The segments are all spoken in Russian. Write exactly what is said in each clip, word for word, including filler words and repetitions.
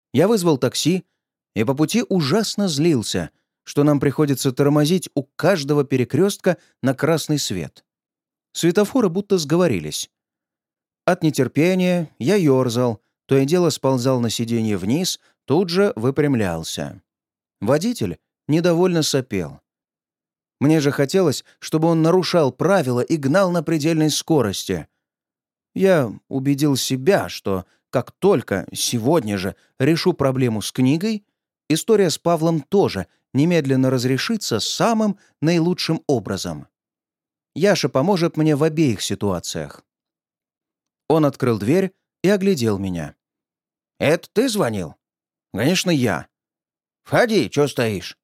Я вызвал такси и по пути ужасно злился, что нам приходится тормозить у каждого перекрестка на красный свет. Светофоры будто сговорились. От нетерпения я ерзал, то и дело сползал на сиденье вниз, тут же выпрямлялся. Водитель недовольно сопел. Мне же хотелось, чтобы он нарушал правила и гнал на предельной скорости. Я убедил себя, что как только сегодня же решу проблему с книгой, история с Павлом тоже немедленно разрешится самым наилучшим образом. Яша поможет мне в обеих ситуациях. Он открыл дверь и оглядел меня. «Это ты звонил?» «Конечно, я». «Входи, чё стоишь?»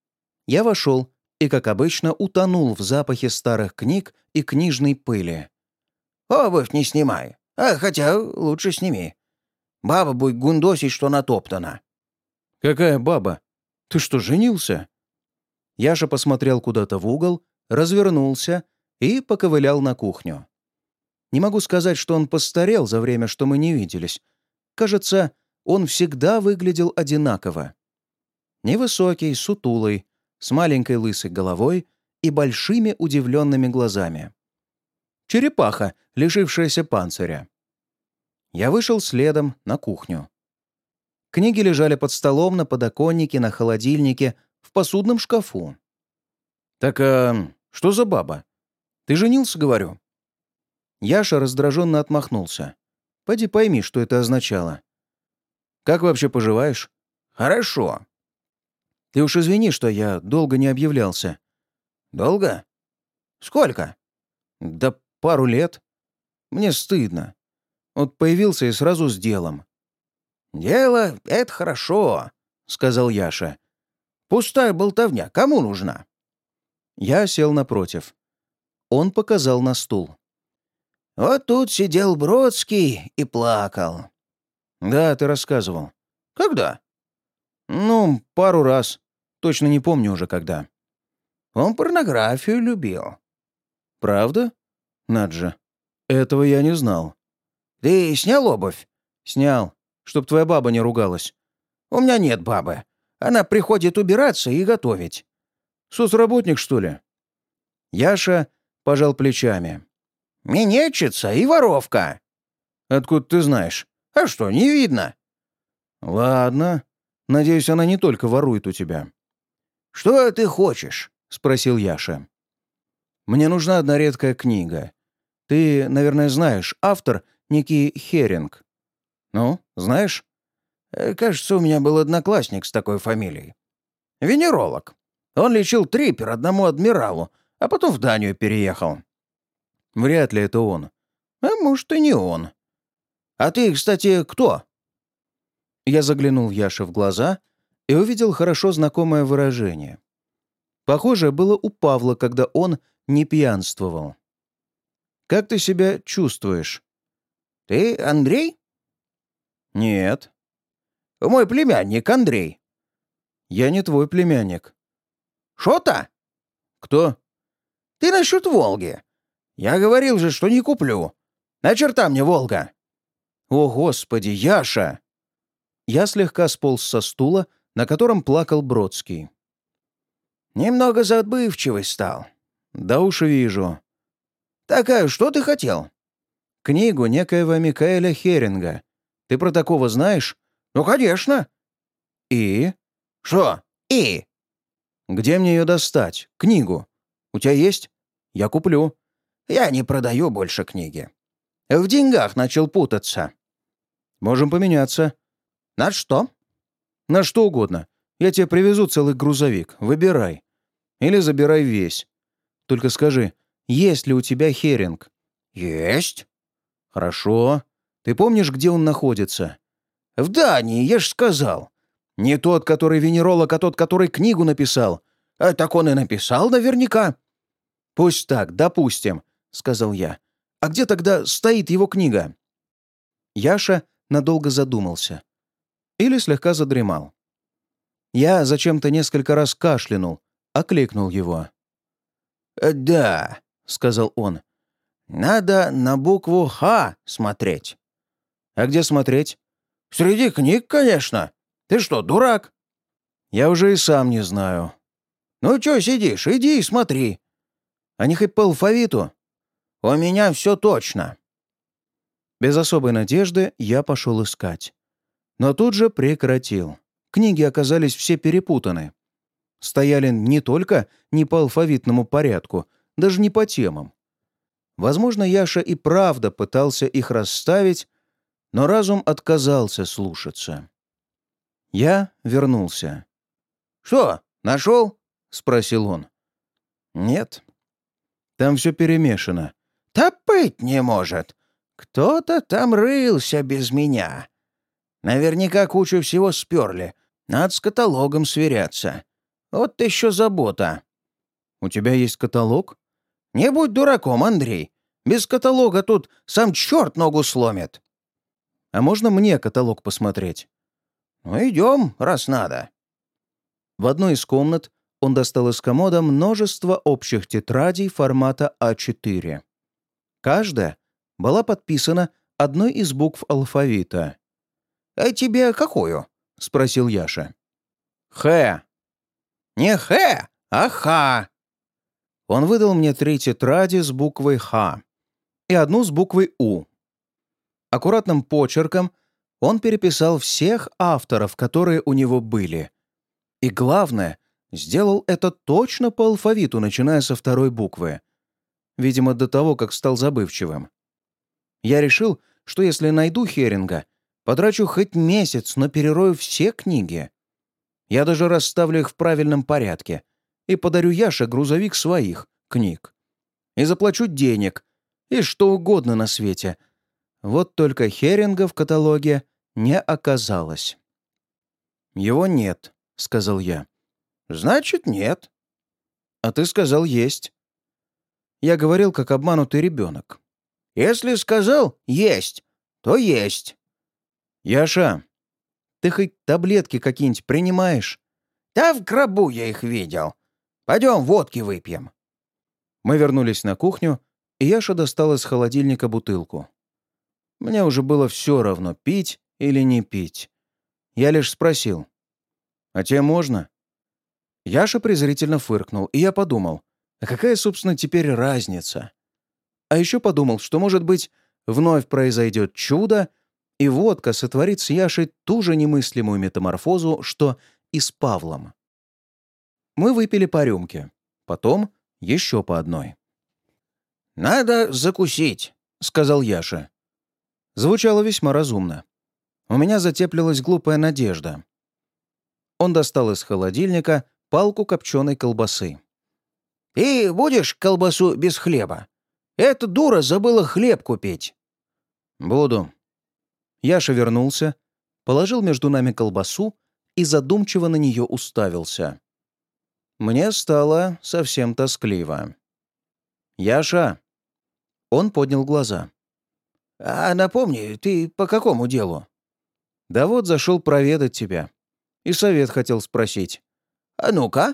Я вошел и, как обычно, утонул в запахе старых книг и книжной пыли. «Обувь не снимай. А, хотя лучше сними. Баба будет гундосить, что натоптана». «Какая баба? Ты что, женился?» Яша посмотрел куда-то в угол, развернулся и поковылял на кухню. Не могу сказать, что он постарел за время, что мы не виделись. Кажется, он всегда выглядел одинаково. Невысокий, сутулый, с маленькой лысой головой и большими удивленными глазами. Черепаха, лишившаяся панциря. Я вышел следом на кухню. Книги лежали под столом, на подоконнике, на холодильнике, в посудном шкафу. «Так, а что за баба? Ты женился, говорю?» Яша раздраженно отмахнулся. «Поди пойми, что это означало». «Как вообще поживаешь?» «Хорошо». «Ты уж извини, что я долго не объявлялся». «Долго? Сколько?» «Да пару лет. Мне стыдно. Вот появился и сразу с делом». «Дело — это хорошо», — сказал Яша. «Пустая болтовня кому нужна?» Я сел напротив. Он показал на стул. «Вот тут сидел Бродский и плакал». «Да, ты рассказывал». «Когда?» «Ну, пару раз. Точно не помню уже когда». «Он порнографию любил». «Правда? Над же. Этого я не знал». «Ты снял обувь?» «Снял. Чтоб твоя баба не ругалась». «У меня нет бабы. Она приходит убираться и готовить». «Соцработник, что ли?» Яша пожал плечами. «Минетчица и воровка». «Откуда ты знаешь?» «А что, не видно?» «Ладно. Надеюсь, она не только ворует у тебя». «Что ты хочешь?» — спросил Яша. «Мне нужна одна редкая книга. Ты, наверное, знаешь, автор некий Херинг. Ну, знаешь?» «Кажется, у меня был одноклассник с такой фамилией. Венеролог. Он лечил трипер одному адмиралу, а потом в Данию переехал». «Вряд ли это он». «А может, и не он. А ты, кстати, кто?» Я заглянул в Яше в глаза и увидел хорошо знакомое выражение. Похожее было у Павла, когда он не пьянствовал. «Как ты себя чувствуешь?» «Ты Андрей?» «Нет». «Мой племянник Андрей». «Я не твой племянник». «Шо-то?» «Кто?» «Ты насчет Волги. Я говорил же, что не куплю. На черта мне Волга?» «О, Господи, Яша!» Я слегка сполз со стула, на котором плакал Бродский. «Немного забывчивый стал». «Да уж вижу». «Так, а что ты хотел?» «Книгу некоего Микаэля Херинга. Ты про такого знаешь?» «Ну, конечно». «И?» «Что «и»?» «Где мне ее достать? Книгу? У тебя есть? Я куплю». «Я не продаю больше книги. В деньгах начал путаться». «Можем поменяться». «На что?» «На что угодно. Я тебе привезу целый грузовик. Выбирай. Или забирай весь. Только скажи, есть ли у тебя Херинг?» «Есть». «Хорошо. Ты помнишь, где он находится?» «В Дании, я ж сказал». «Не тот, который венеролог, а тот, который книгу написал». «А так он и написал наверняка». «Пусть так, допустим», — сказал я. «А где тогда стоит его книга?» Яша надолго задумался. Или слегка задремал. Я зачем-то несколько раз кашлянул, окликнул его. «Да», — сказал он, — «надо на букву «Х» смотреть». «А где смотреть?» Среди книг, конечно. Ты что, дурак?» «Я уже и сам не знаю». «Ну чё сидишь? Иди и смотри». «А не хоть по алфавиту?» «У меня все точно». Без особой надежды я пошел искать. Но тут же прекратил. Книги оказались все перепутаны. Стояли не только не по алфавитному порядку, даже не по темам. Возможно, Яша и правда пытался их расставить, но разум отказался слушаться. Я вернулся. «Что, нашел?» — спросил он. «Нет. Там все перемешано». «Да быть не может. Кто-то там рылся без меня. Наверняка кучу всего сперли. Надо с каталогом сверяться. Вот еще забота». «У тебя есть каталог?» «Не будь дураком, Андрей. Без каталога тут сам черт ногу сломит». «А можно мне каталог посмотреть?» «Ну, идем, раз надо». В одной из комнат он достал из комода множество общих тетрадей формата а четыре. Каждая была подписана одной из букв алфавита. «А тебе какую?» — спросил Яша. «Х». «Не Х, а Х». Он выдал мне три тетради с буквой «Х» и одну с буквой «У». Аккуратным почерком он переписал всех авторов, которые у него были. И главное, сделал это точно по алфавиту, начиная со второй буквы. Видимо, до того, как стал забывчивым. Я решил, что если найду Херинга, потрачу хоть месяц, но перерою все книги. Я даже расставлю их в правильном порядке и подарю Яше грузовик своих книг. И заплачу денег, и что угодно на свете. Вот только Херинга в каталоге не оказалось. «Его нет», — сказал я. «Значит, нет». «А ты сказал, есть». Я говорил, как обманутый ребенок. «Если сказал «есть», то есть». «Яша, ты хоть таблетки какие-нибудь принимаешь?» «Да в гробу я их видел. Пойдем водки выпьем». Мы вернулись на кухню, и Яша достал из холодильника бутылку. Мне уже было все равно, пить или не пить. Я лишь спросил: «А тебе можно?» Яша презрительно фыркнул, и я подумал, а какая, собственно, теперь разница? А еще подумал, что, может быть, вновь произойдет чудо, и водка сотворит с Яшей ту же немыслимую метаморфозу, что и с Павлом. Мы выпили по рюмке, потом еще по одной. «Надо закусить», — сказал Яша. Звучало весьма разумно. У меня затеплилась глупая надежда. Он достал из холодильника палку копченой колбасы. «Ты будешь колбасу без хлеба? Эта дура забыла хлеб купить». «Буду». Яша вернулся, положил между нами колбасу и задумчиво на нее уставился. Мне стало совсем тоскливо. «Яша!» Он поднял глаза. «А напомни, ты по какому делу?» «Да вот зашел проведать тебя. И совет хотел спросить». «А ну-ка».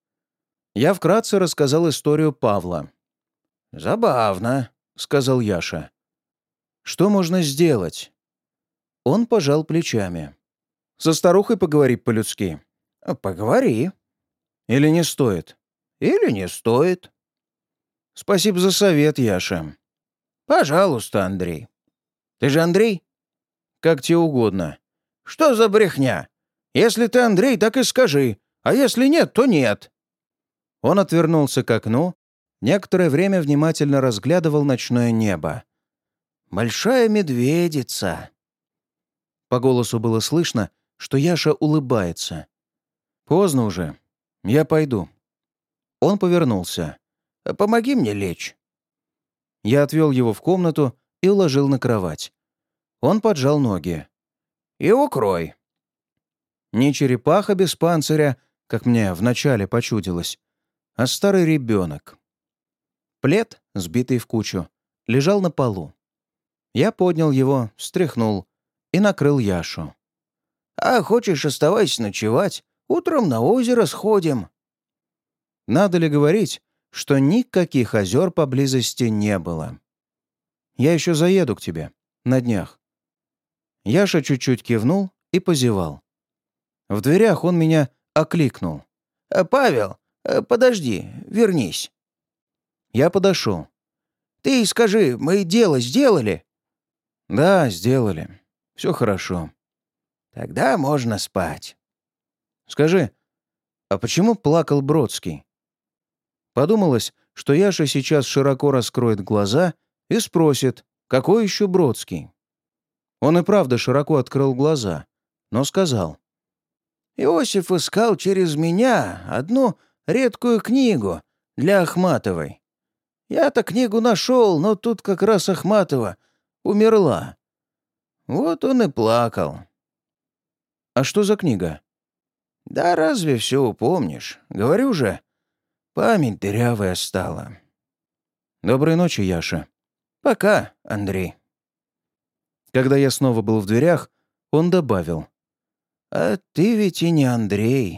Я вкратце рассказал историю Павла. «Забавно», — сказал Яша. «Что можно сделать?» Он пожал плечами. «Со старухой поговори по-людски». «Поговори». «Или не стоит?» «Или не стоит». «Спасибо за совет, Яша». «Пожалуйста, Андрей». «Ты же Андрей?» «Как тебе угодно». «Что за брехня? Если ты Андрей, так и скажи, а если нет, то нет». Он отвернулся к окну, некоторое время внимательно разглядывал ночное небо. «Большая медведица». По голосу было слышно, что Яша улыбается. «Поздно уже. Я пойду». Он повернулся. «Помоги мне лечь». Я отвел его в комнату и уложил на кровать. Он поджал ноги. «И укрой». Не черепаха без панциря, как мне вначале почудилось, а старый ребенок. Плед, сбитый в кучу, лежал на полу. Я поднял его, встряхнул и накрыл Яшу. «А хочешь, оставайся ночевать? Утром на озеро сходим». Надо ли говорить, что никаких озер поблизости не было? Я еще заеду к тебе на днях. Яша чуть-чуть кивнул и позевал. В дверях он меня окликнул. «Э, «Павел, э, подожди, вернись». Я подошел. «Ты скажи, мы дело сделали?» «Да, сделали. Все хорошо». «Тогда можно спать». «Скажи, а почему плакал Бродский?» Подумалось, что Яша сейчас широко раскроет глаза и спросит, какой еще Бродский. Он и правда широко открыл глаза, но сказал. «Иосиф искал через меня одну редкую книгу для Ахматовой. Я-то книгу нашел, но тут как раз Ахматова умерла. Вот он и плакал». «А что за книга?» «Да разве все упомнишь? Говорю же, память дырявая стала». «Доброй ночи, Яша». «Пока, Андрей». Когда я снова был в дверях, он добавил. «А ты ведь и не Андрей».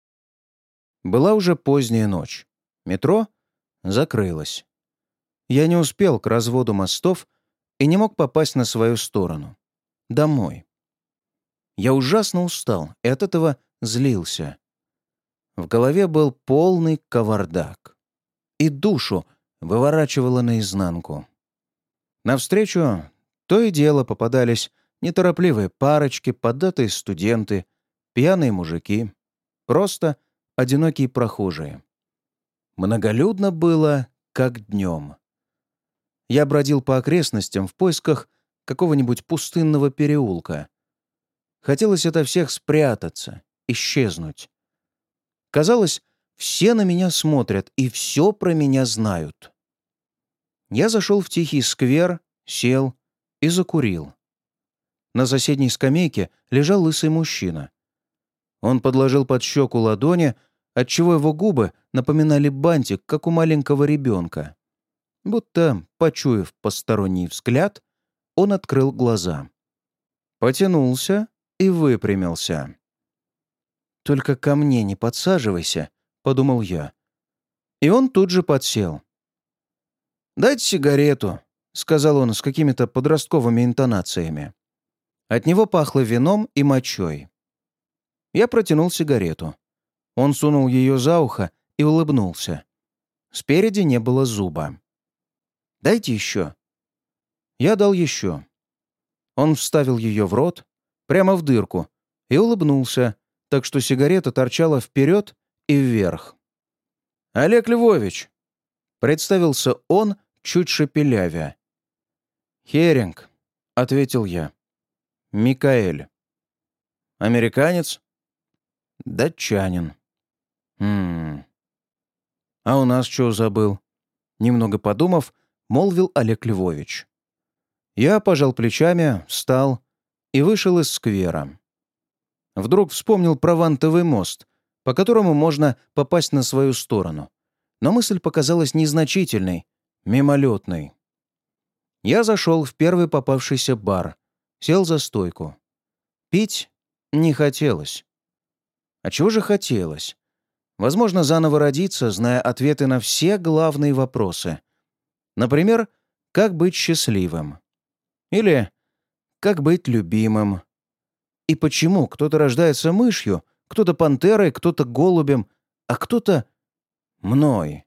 Была уже поздняя ночь. Метро закрылось. Я не успел к разводу мостов и не мог попасть на свою сторону. Домой. Я ужасно устал и от этого злился. В голове был полный кавардак. И душу выворачивало наизнанку. Навстречу то и дело попадались неторопливые парочки, поддатые студенты, пьяные мужики, просто одинокие прохожие. Многолюдно было, как днем. Я бродил по окрестностям в поисках какого-нибудь пустынного переулка. Хотелось ото всех спрятаться, исчезнуть. Казалось, все на меня смотрят и все про меня знают. Я зашел в тихий сквер, сел и закурил. На соседней скамейке лежал лысый мужчина. Он подложил под щеку ладони, отчего его губы напоминали бантик, как у маленького ребенка. Будто, почуяв посторонний взгляд, он открыл глаза. Потянулся и выпрямился. «Только ко мне не подсаживайся», — подумал я. И он тут же подсел. «Дайте сигарету», — сказал он с какими-то подростковыми интонациями. От него пахло вином и мочой. Я протянул сигарету. Он сунул ее за ухо и улыбнулся. Спереди не было зуба. «Дайте еще». Я дал еще. Он вставил ее в рот, прямо в дырку, и улыбнулся, так что сигарета торчала вперед и вверх. «Олег Львович», — представился он, чуть шепелявя. «Херинг», — ответил я. «Микаэль». «Американец?» «Датчанин». «Хм... А у нас что забыл?» Немного подумав, молвил Олег Львович. Я пожал плечами, встал и вышел из сквера. Вдруг вспомнил про вантовый мост, по которому можно попасть на свою сторону. Но мысль показалась незначительной, мимолетной. Я зашел в первый попавшийся бар, сел за стойку. Пить не хотелось. А чего же хотелось? Возможно, заново родиться, зная ответы на все главные вопросы. Например, как быть счастливым? Или как быть любимым? И почему кто-то рождается мышью, кто-то пантерой, кто-то голубем, а кто-то мной?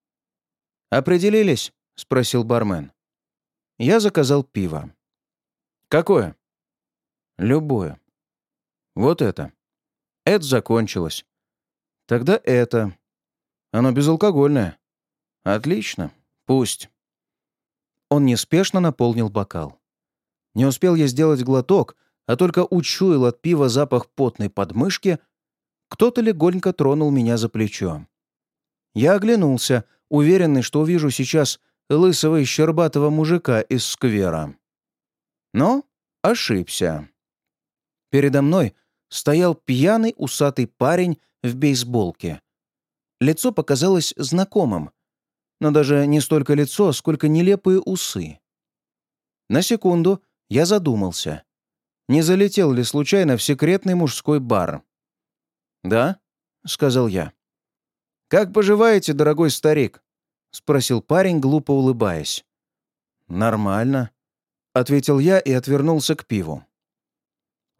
«Определились?» — спросил бармен. Я заказал пиво. «Какое?» «Любое». «Вот это». «Это закончилось». «Тогда это». «Оно безалкогольное». «Отлично. Пусть». Он неспешно наполнил бокал. Не успел я сделать глоток, а только учуял от пива запах потной подмышки, кто-то легонько тронул меня за плечо. Я оглянулся, уверенный, что увижу сейчас лысого и щербатого мужика из сквера. Но ошибся. Передо мной стоял пьяный усатый парень в бейсболке. Лицо показалось знакомым, но даже не столько лицо, сколько нелепые усы. На секунду я задумался, не залетел ли случайно в секретный мужской бар. «Да», — сказал я. «Как поживаете, дорогой старик?» — спросил парень, глупо улыбаясь. «Нормально», — ответил я и отвернулся к пиву.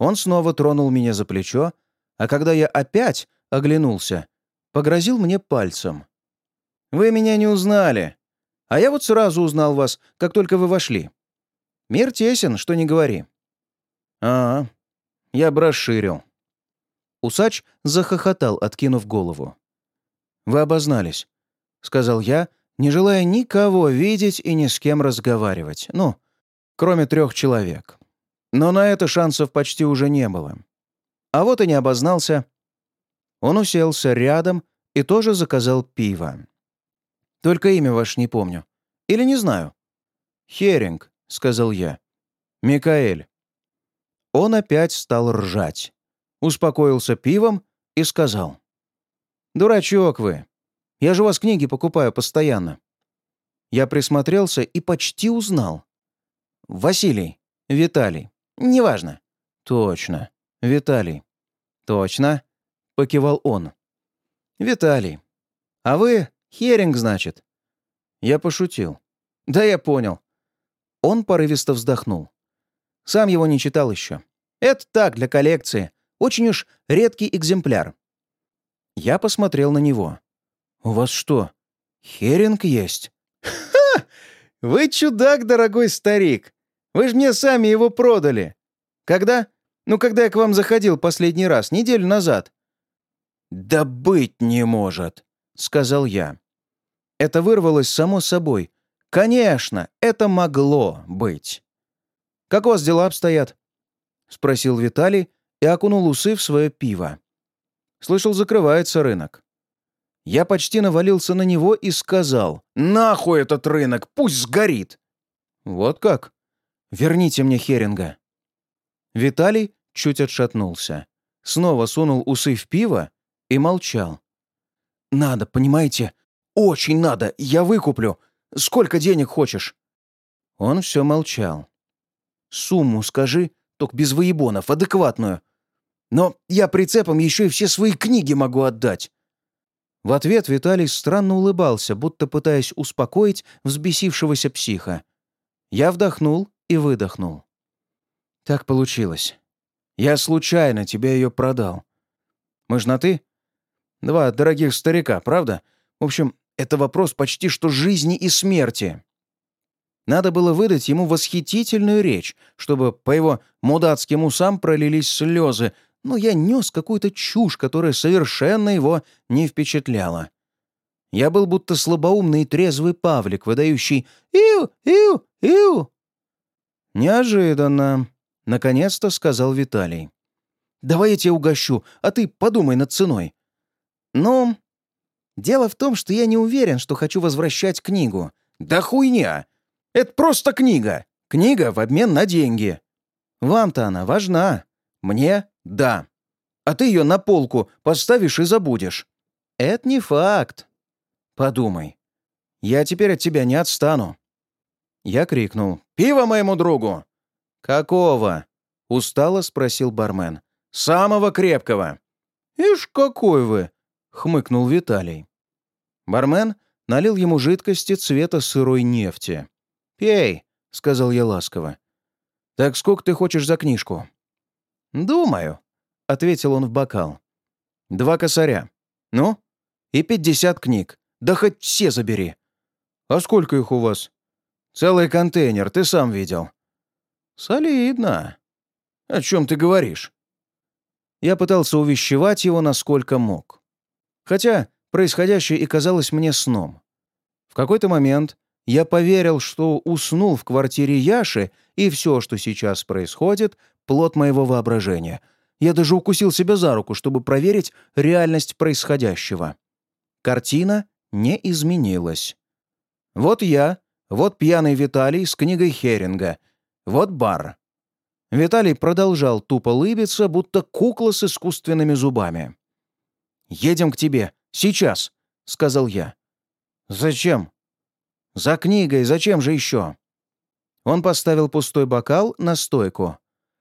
Он снова тронул меня за плечо, а когда я опять оглянулся, погрозил мне пальцем. «Вы меня не узнали, а я вот сразу узнал вас, как только вы вошли. Мир тесен, что не говори». «А, я бы расширил». Усач захохотал, откинув голову. «Вы обознались», — сказал я, не желая никого видеть и ни с кем разговаривать. Ну, кроме трех человек. Но на это шансов почти уже не было. А вот и не обознался. Он уселся рядом и тоже заказал пиво. «Только имя ваше не помню. Или не знаю». «Херинг», — сказал я. «Микаэль». Он опять стал ржать. Успокоился пивом и сказал. «Дурачок вы. Я же у вас книги покупаю постоянно». Я присмотрелся и почти узнал. «Василий. Виталий. Неважно». «Точно. Виталий». «Точно», — покивал он. «Виталий. А вы Херинг, значит?» Я пошутил. «Да я понял». Он порывисто вздохнул. Сам его не читал еще. Это так, для коллекции. Очень уж редкий экземпляр. Я посмотрел на него. «У вас что, Херинг есть?» «Ха! Вы чудак, дорогой старик! Вы же мне сами его продали. Когда? Ну, когда я к вам заходил последний раз, неделю назад». «Да быть не может», — сказал я. Это вырвалось само собой. Конечно, это могло быть. «Как у вас дела обстоят?» — спросил Виталий и окунул усы в свое пиво. «Слышал, закрывается рынок». Я почти навалился на него и сказал: «Нахуй этот рынок, пусть сгорит!» «Вот как? Верните мне Херинга». Виталий чуть отшатнулся, снова сунул усы в пиво и молчал. «Надо, понимаете? Очень надо, я выкуплю. Сколько денег хочешь?» Он все молчал. «Сумму скажи, только без выебонов, адекватную. Но я прицепом еще и все свои книги могу отдать». В ответ Виталий странно улыбался, будто пытаясь успокоить взбесившегося психа. Я вдохнул и выдохнул. «Так получилось. Я случайно тебе ее продал. Мы ж на «ты»? Два дорогих старика, правда? В общем, это вопрос почти что жизни и смерти». Надо было выдать ему восхитительную речь, чтобы по его мудацким усам пролились слезы, но я нес какую-то чушь, которая совершенно его не впечатляла. Я был будто слабоумный и трезвый павлик, выдающий «Иу! Иу! Иу!». «Неожиданно», — наконец-то сказал Виталий. «Давай я тебя угощу, а ты подумай над ценой». «Ну, дело в том, что я не уверен, что хочу возвращать книгу». «Да хуйня! Это просто книга! Книга в обмен на деньги. Вам-то она важна. Мне — да. А ты ее на полку поставишь и забудешь». «Это не факт. Подумай. Я теперь от тебя не отстану». Я крикнул: «Пиво моему другу!» «Какого?» — устало спросил бармен. «Самого крепкого». «Ишь, какой вы!» — хмыкнул Виталий. Бармен налил ему жидкости цвета сырой нефти. «Пей», — сказал я ласково. «Так сколько ты хочешь за книжку?» «Думаю», — ответил он в бокал. «Два косаря. Ну? И пятьдесят книг. Да хоть все забери». «А сколько их у вас?» «Целый контейнер, ты сам видел». «Солидно. О чем ты говоришь?» Я пытался увещевать его насколько мог. Хотя происходящее и казалось мне сном. В какой-то момент я поверил, что уснул в квартире Яши, и все, что сейчас происходит, плод моего воображения. Я даже укусил себя за руку, чтобы проверить реальность происходящего. Картина не изменилась. Вот я, вот пьяный Виталий с книгой Херинга, вот бар. Виталий продолжал тупо лыбиться, будто кукла с искусственными зубами. «Едем к тебе. Сейчас», — сказал я. «Зачем?» «За книгой. Зачем же еще?» Он поставил пустой бокал на стойку.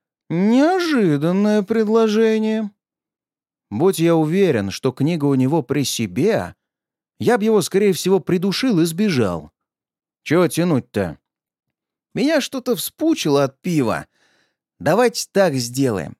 «Неожиданное предложение». Будь я уверен, что книга у него при себе, я б его, скорее всего, придушил и сбежал. Чего тянуть-то? Меня что-то вспучило от пива. Давайте так сделаем.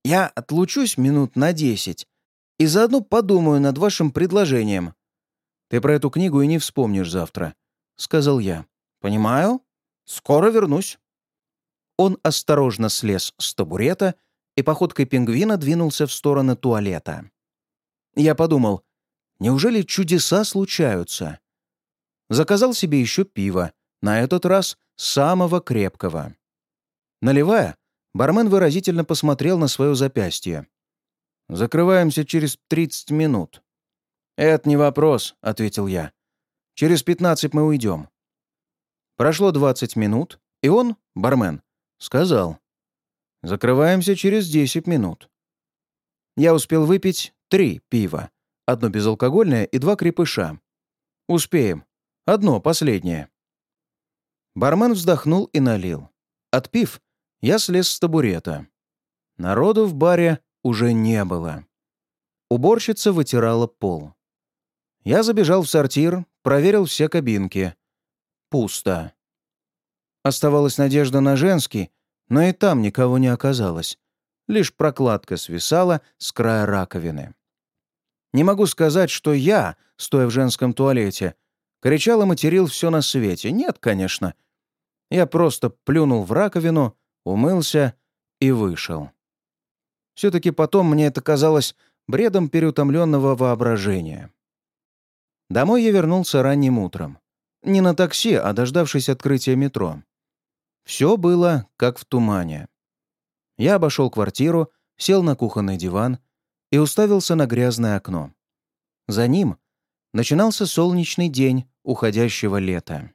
Я отлучусь минут на десять и заодно подумаю над вашим предложением. Ты про эту книгу и не вспомнишь завтра», — сказал я. «Понимаю. Скоро вернусь». Он осторожно слез с табурета и походкой пингвина двинулся в сторону туалета. Я подумал, неужели чудеса случаются? Заказал себе еще пиво, на этот раз самого крепкого. Наливая, бармен выразительно посмотрел на свое запястье. «Закрываемся через тридцать минут». «Это не вопрос», — ответил я. «Через пятнадцать мы уйдем». Прошло двадцать минут, и он, бармен, сказал: «Закрываемся через десять минут». Я успел выпить три пива, одно безалкогольное и два крепыша. «Успеем. Одно, последнее». Бармен вздохнул и налил. Отпив, я слез с табурета. Народу в баре уже не было. Уборщица вытирала пол. Я забежал в сортир, проверил все кабинки. Пусто. Оставалась надежда на женский, но и там никого не оказалось. Лишь прокладка свисала с края раковины. Не могу сказать, что я, стоя в женском туалете, кричал и материл все на свете. Нет, конечно. Я просто плюнул в раковину, умылся и вышел. Все-таки потом мне это казалось бредом переутомленного воображения. Домой я вернулся ранним утром. Не на такси, а дождавшись открытия метро. Все было как в тумане. Я обошел квартиру, сел на кухонный диван и уставился на грязное окно. За ним начинался солнечный день уходящего лета.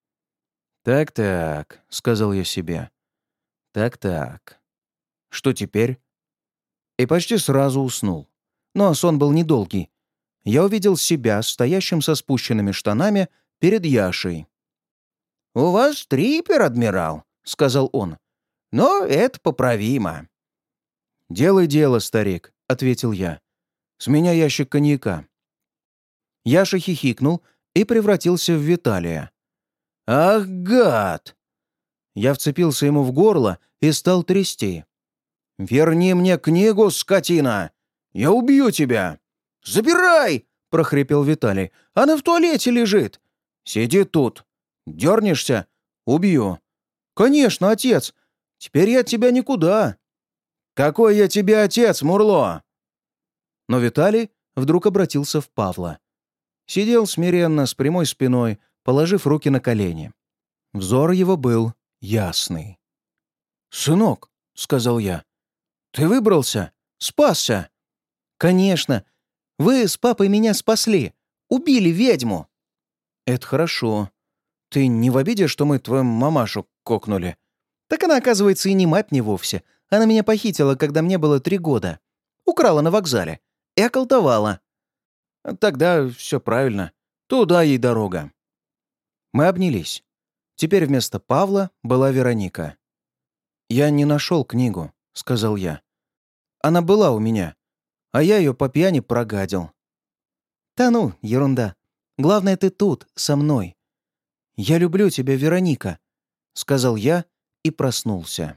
«Так-так», — сказал я себе. «Так-так. Что теперь?» И почти сразу уснул. Но сон был недолгий. Я увидел себя, стоящим со спущенными штанами, перед Яшей. «У вас трипер, адмирал», — сказал он. «Но это поправимо». «Делай дело, старик», — ответил я. «С меня ящик коньяка». Яша хихикнул и превратился в Виталия. «Ах, гад!» Я вцепился ему в горло и стал трясти. «Верни мне книгу, скотина! Я убью тебя!» «Забирай!» — прохрипел Виталий. «Она в туалете лежит!» «Сиди тут! Дернешься — убью!» «Конечно, отец! Теперь я от тебя никуда!» «Какой я тебе отец, Мурло?» Но Виталий вдруг обратился в Павла. Сидел смиренно, с прямой спиной, положив руки на колени. Взор его был ясный. «Сынок», — сказал я, — «ты выбрался? Спасся?» «Конечно. Вы с папой меня спасли. Убили ведьму». «Это хорошо. Ты не в обиде, что мы твою мамашу кокнули?» «Так она, оказывается, и не мать мне вовсе. Она меня похитила, когда мне было три года. Украла на вокзале. И околдовала». «Тогда все правильно. Туда ей дорога». Мы обнялись. Теперь вместо Павла была Вероника. «Я не нашел книгу», — сказал я. «Она была у меня, а я ее по пьяни прогадил». «Да ну, ерунда. Главное, ты тут, со мной. Я люблю тебя, Вероника», — сказал я и проснулся.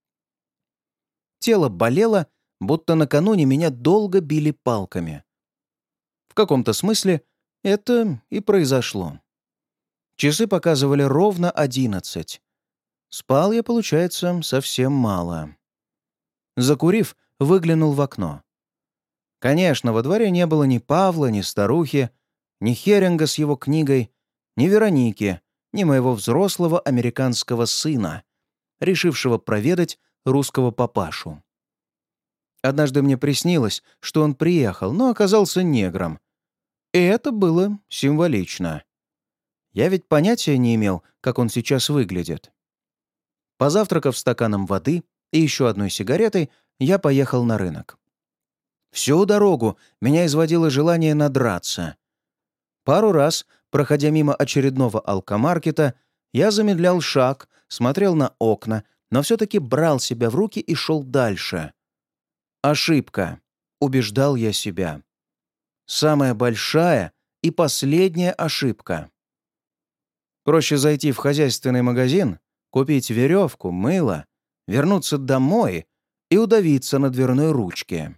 Тело болело, будто накануне меня долго били палками. В каком-то смысле это и произошло. Часы показывали ровно одиннадцать. Спал я, получается, совсем мало. Закурив, выглянул в окно. Конечно, во дворе не было ни Павла, ни старухи, ни Херинга с его книгой, ни Вероники, ни моего взрослого американского сына, решившего проведать русского папашу. Однажды мне приснилось, что он приехал, но оказался негром. И это было символично. Я ведь понятия не имел, как он сейчас выглядит. Позавтракав стаканом воды и еще одной сигаретой, я поехал на рынок. Всю дорогу меня изводило желание надраться. Пару раз, проходя мимо очередного алкомаркета, я замедлял шаг, смотрел на окна, но все-таки брал себя в руки и шел дальше. Ошибка, убеждал я себя. Самая большая и последняя ошибка. Проще зайти в хозяйственный магазин, купить веревку, мыло, вернуться домой и удавиться на дверной ручке.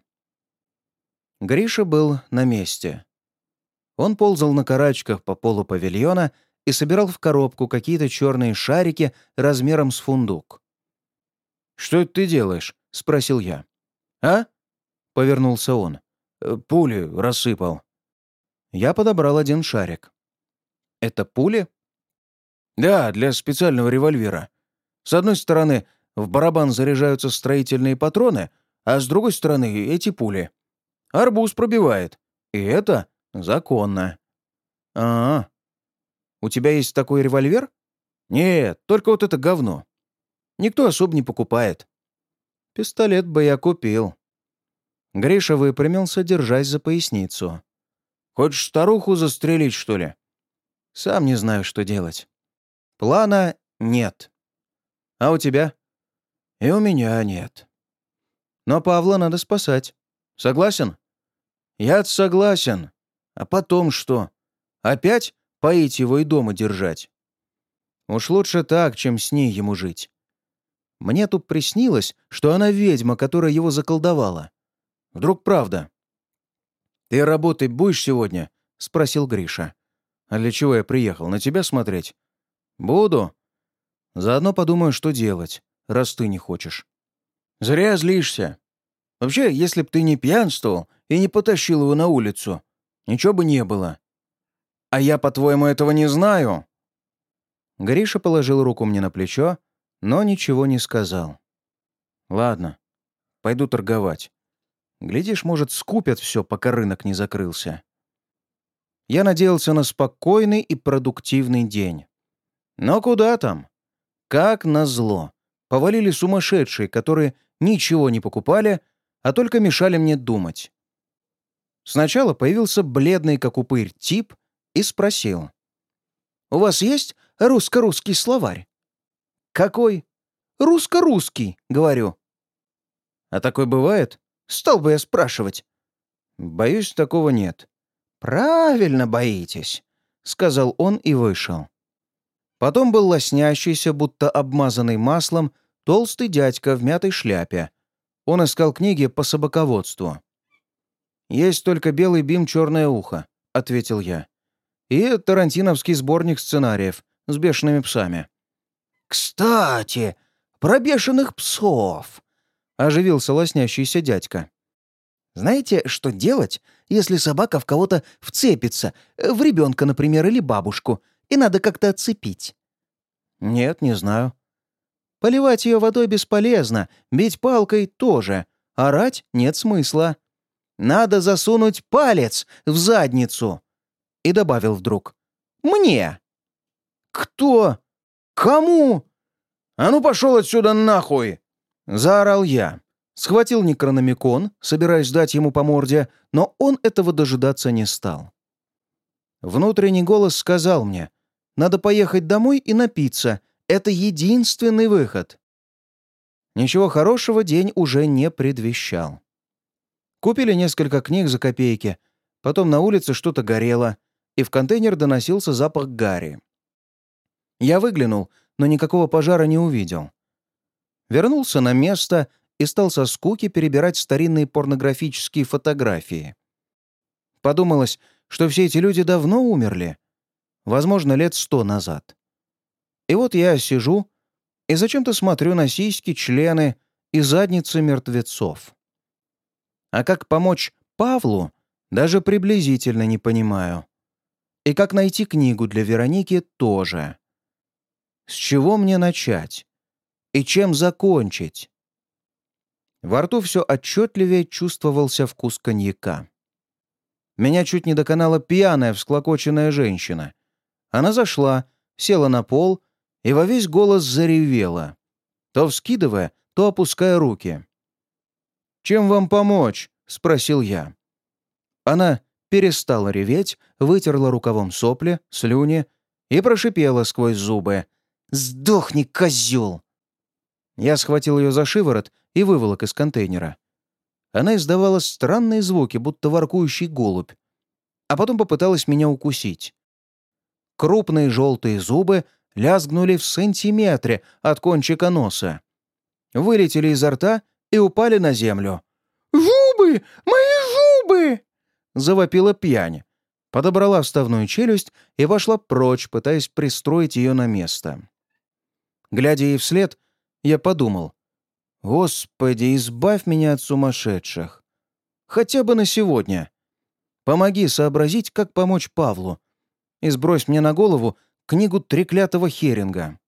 Гриша был на месте. Он ползал на карачках по полу павильона и собирал в коробку какие-то черные шарики размером с фундук. «Что это ты делаешь?» — спросил я. «А?» — повернулся он. «Э, «Пули рассыпал». Я подобрал один шарик. «Это пули?» «Да, для специального револьвера. С одной стороны, в барабан заряжаются строительные патроны, а с другой стороны — эти пули. Арбуз пробивает. И это законно». «А-а. У тебя есть такой револьвер?» «Нет, только вот это говно. Никто особо не покупает». «Пистолет бы я купил». Гриша выпрямился, держась за поясницу. «Хочешь старуху застрелить, что ли?» «Сам не знаю, что делать. Плана нет. А у тебя?» «И у меня нет. Но Павла надо спасать. Согласен?» «Я согласен. А потом что? Опять поить его и дома держать?» «Уж лучше так, чем с ней ему жить. Мне тут приснилось, что она ведьма, которая его заколдовала. Вдруг правда?» «Ты работать будешь сегодня?» — спросил Гриша. «А для чего я приехал? На тебя смотреть?» «Буду. Заодно подумаю, что делать, раз ты не хочешь». «Зря злишься. Вообще, если б ты не пьянствовал и не потащил его на улицу, ничего бы не было. А я, по-твоему, этого не знаю?» Гриша положил руку мне на плечо, но ничего не сказал. «Ладно, пойду торговать. Глядишь, может, скупят все, пока рынок не закрылся». Я надеялся на спокойный и продуктивный день. Но куда там? Как назло. Повалили сумасшедшие, которые ничего не покупали, а только мешали мне думать. Сначала появился бледный, как упырь, тип и спросил. «У вас есть русско-русский словарь?» «Какой?» «Русско-русский», — говорю. «А такой бывает?» «Стал бы я спрашивать». «Боюсь, такого нет». «Правильно боитесь», — сказал он и вышел. Потом был лоснящийся, будто обмазанный маслом, толстый дядька в мятой шляпе. Он искал книги по собаководству. «Есть только «Белый бим, черное ухо», — ответил я. «И тарантиновский сборник сценариев с бешеными псами». «Кстати, про бешеных псов», — оживился лоснящийся дядька. «Знаете, что делать, если собака в кого-то вцепится, в ребенка, например, или бабушку, и надо как-то отцепить?» «Нет, не знаю». «Поливать ее водой бесполезно, бить палкой тоже, орать нет смысла. Надо засунуть палец в задницу». И добавил вдруг. «Мне». «Кто? Кому? А ну пошел отсюда нахуй!» Заорал я. Схватил некрономикон, собираясь дать ему по морде, но он этого дожидаться не стал. Внутренний голос сказал мне, надо поехать домой и напиться. Это единственный выход. Ничего хорошего день уже не предвещал. Купили несколько книг за копейки, потом на улице что-то горело, и в контейнер доносился запах гари. Я выглянул, но никакого пожара не увидел. Вернулся на место и стал со скуки перебирать старинные порнографические фотографии. Подумалось, что все эти люди давно умерли, возможно, лет сто назад. И вот я сижу и зачем-то смотрю на сиськи, члены и задницы мертвецов. А как помочь Павлу, даже приблизительно не понимаю. И как найти книгу для Вероники тоже. С чего мне начать? И чем закончить? Во рту все отчетливее чувствовался вкус коньяка. Меня чуть не доконала пьяная, всклокоченная женщина. Она зашла, села на пол и во весь голос заревела, то вскидывая, то опуская руки. «Чем вам помочь?» — спросил я. Она перестала реветь, вытерла рукавом сопли, слюни и прошипела сквозь зубы. «Сдохни, козел!» Я схватил ее за шиворот и выволок из контейнера. Она издавала странные звуки, будто воркующий голубь, а потом попыталась меня укусить. Крупные желтые зубы лязгнули в сантиметре от кончика носа, вылетели изо рта и упали на землю. «Жубы! Мои жубы!» — завопила пьянь. Подобрала вставную челюсть и вошла прочь, пытаясь пристроить ее на место. Глядя ей вслед, я подумал: «Господи, избавь меня от сумасшедших! Хотя бы на сегодня. Помоги сообразить, как помочь Павлу, и сбрось мне на голову книгу треклятого Херинга».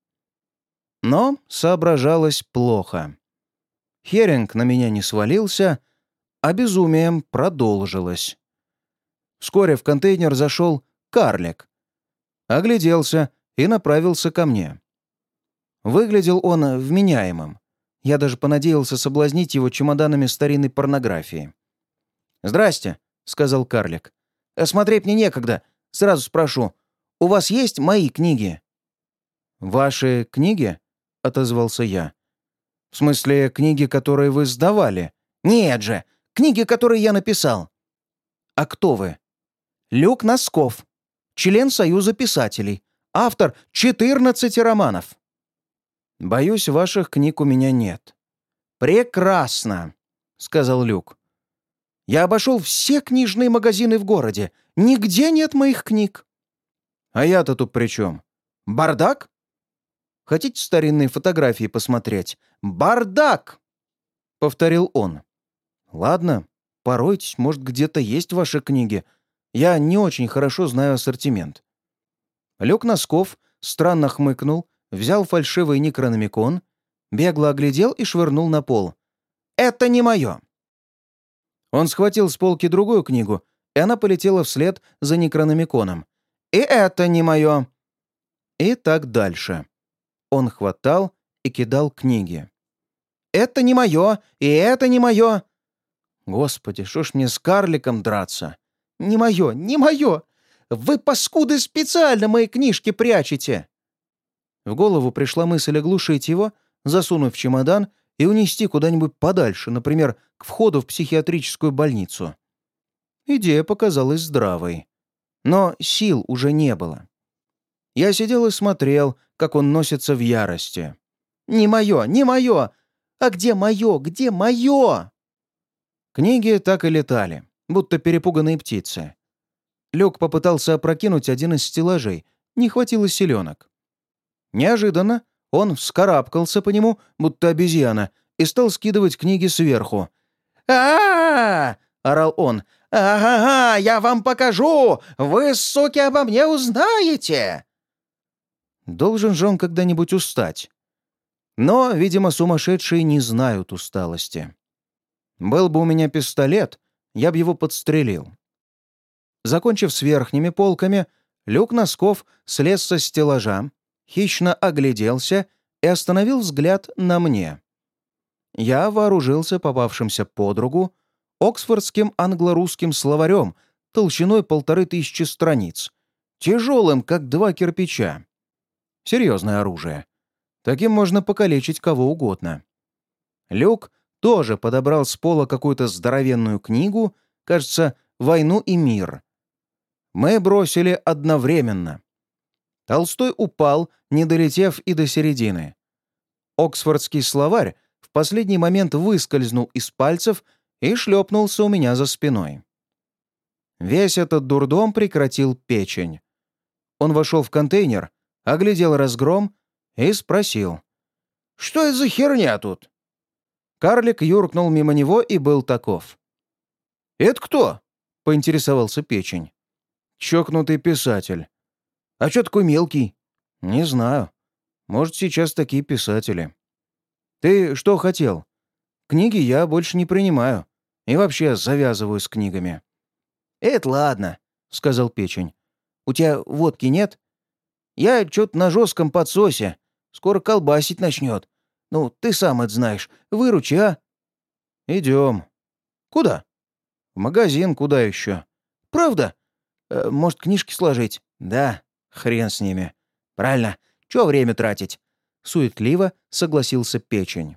Но соображалось плохо. Херинг на меня не свалился, а безумием продолжилось. Вскоре в контейнер зашел карлик, огляделся и направился ко мне. Выглядел он вменяемым. Я даже понадеялся соблазнить его чемоданами старинной порнографии. «Здрасте», — сказал карлик. «Смотреть мне некогда. Сразу спрошу, у вас есть мои книги?» «Ваши книги?» — отозвался я. «В смысле, книги, которые вы сдавали?» «Нет же! Книги, которые я написал!» «А кто вы?» «Люк Носков, член Союза писателей, автор четырнадцати романов». «Боюсь, ваших книг у меня нет». «Прекрасно!» — сказал Люк. «Я обошел все книжные магазины в городе. Нигде нет моих книг». «А я-то тут при чем? Бардак? Хотите старинные фотографии посмотреть? Бардак!» — повторил он. «Ладно, поройтесь, может, где-то есть ваши книги. Я не очень хорошо знаю ассортимент». Люк Носков странно хмыкнул, взял фальшивый Некрономикон, бегло оглядел и швырнул на пол. «Это не мое!» Он схватил с полки другую книгу, и она полетела вслед за Некрономиконом. «И это не мое!» И так дальше. Он хватал и кидал книги. «Это не мое! И это не мое!» «Господи, что ж мне с карликом драться?» «Не мое! Не мое! Вы, паскуды, специально мои книжки прячете!» В голову пришла мысль оглушить его, засунуть в чемодан и унести куда-нибудь подальше, например, к входу в психиатрическую больницу. Идея показалась здравой. Но сил уже не было. Я сидел и смотрел, как он носится в ярости. «Не мое! Не мое! А где мое? Где мое?» Книги так и летали, будто перепуганные птицы. Люк попытался опрокинуть один из стеллажей, не хватило силенок. Неожиданно он вскарабкался по нему, будто обезьяна, и стал скидывать книги сверху. а, -а, -а орал он. «Ага-га, я вам покажу! Вы, суки, обо мне узнаете!» Должен же он когда-нибудь устать. Но, видимо, сумасшедшие не знают усталости. Был бы у меня пистолет, я бы его подстрелил. Закончив с верхними полками, Люк Носков слез со стеллажа, хищно огляделся и остановил взгляд на мне. Я вооружился попавшимся под руку оксфордским англо-русским словарем толщиной полторы тысячи страниц, тяжелым, как два кирпича. Серьезное оружие. Таким можно покалечить кого угодно. Люк тоже подобрал с пола какую-то здоровенную книгу, кажется, «Войну и мир». Мы бросили одновременно. Толстой упал, не долетев и до середины. Оксфордский словарь в последний момент выскользнул из пальцев и шлепнулся у меня за спиной. Весь этот дурдом прекратил Печень. Он вошел в контейнер, оглядел разгром и спросил: «Что это за херня тут?» Карлик юркнул мимо него и был таков. «Это кто?» — поинтересовался Печень. «Чокнутый писатель». «А чё такой мелкий?» «Не знаю. Может, сейчас такие писатели». «Ты что хотел?» «Книги я больше не принимаю. И вообще завязываю с книгами». «Это ладно», — сказал Печень. «У тебя водки нет? Я чё-то на жестком подсосе. Скоро колбасить начнет. Ну, ты сам это знаешь. Выручи, а?» «Идем». «Куда?» «В магазин, куда еще?» «Правда? Э, может, книжки сложить?» «Да, хрен с ними». «Правильно. Чё время тратить?» Суетливо согласился Печень.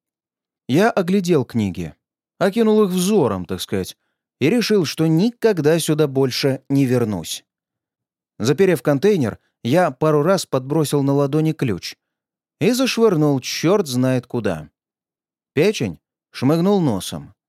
Я оглядел книги, окинул их взором, так сказать, и решил, что никогда сюда больше не вернусь. Заперев контейнер, я пару раз подбросил на ладони ключ и зашвырнул черт знает куда. Печень шмыгнул носом.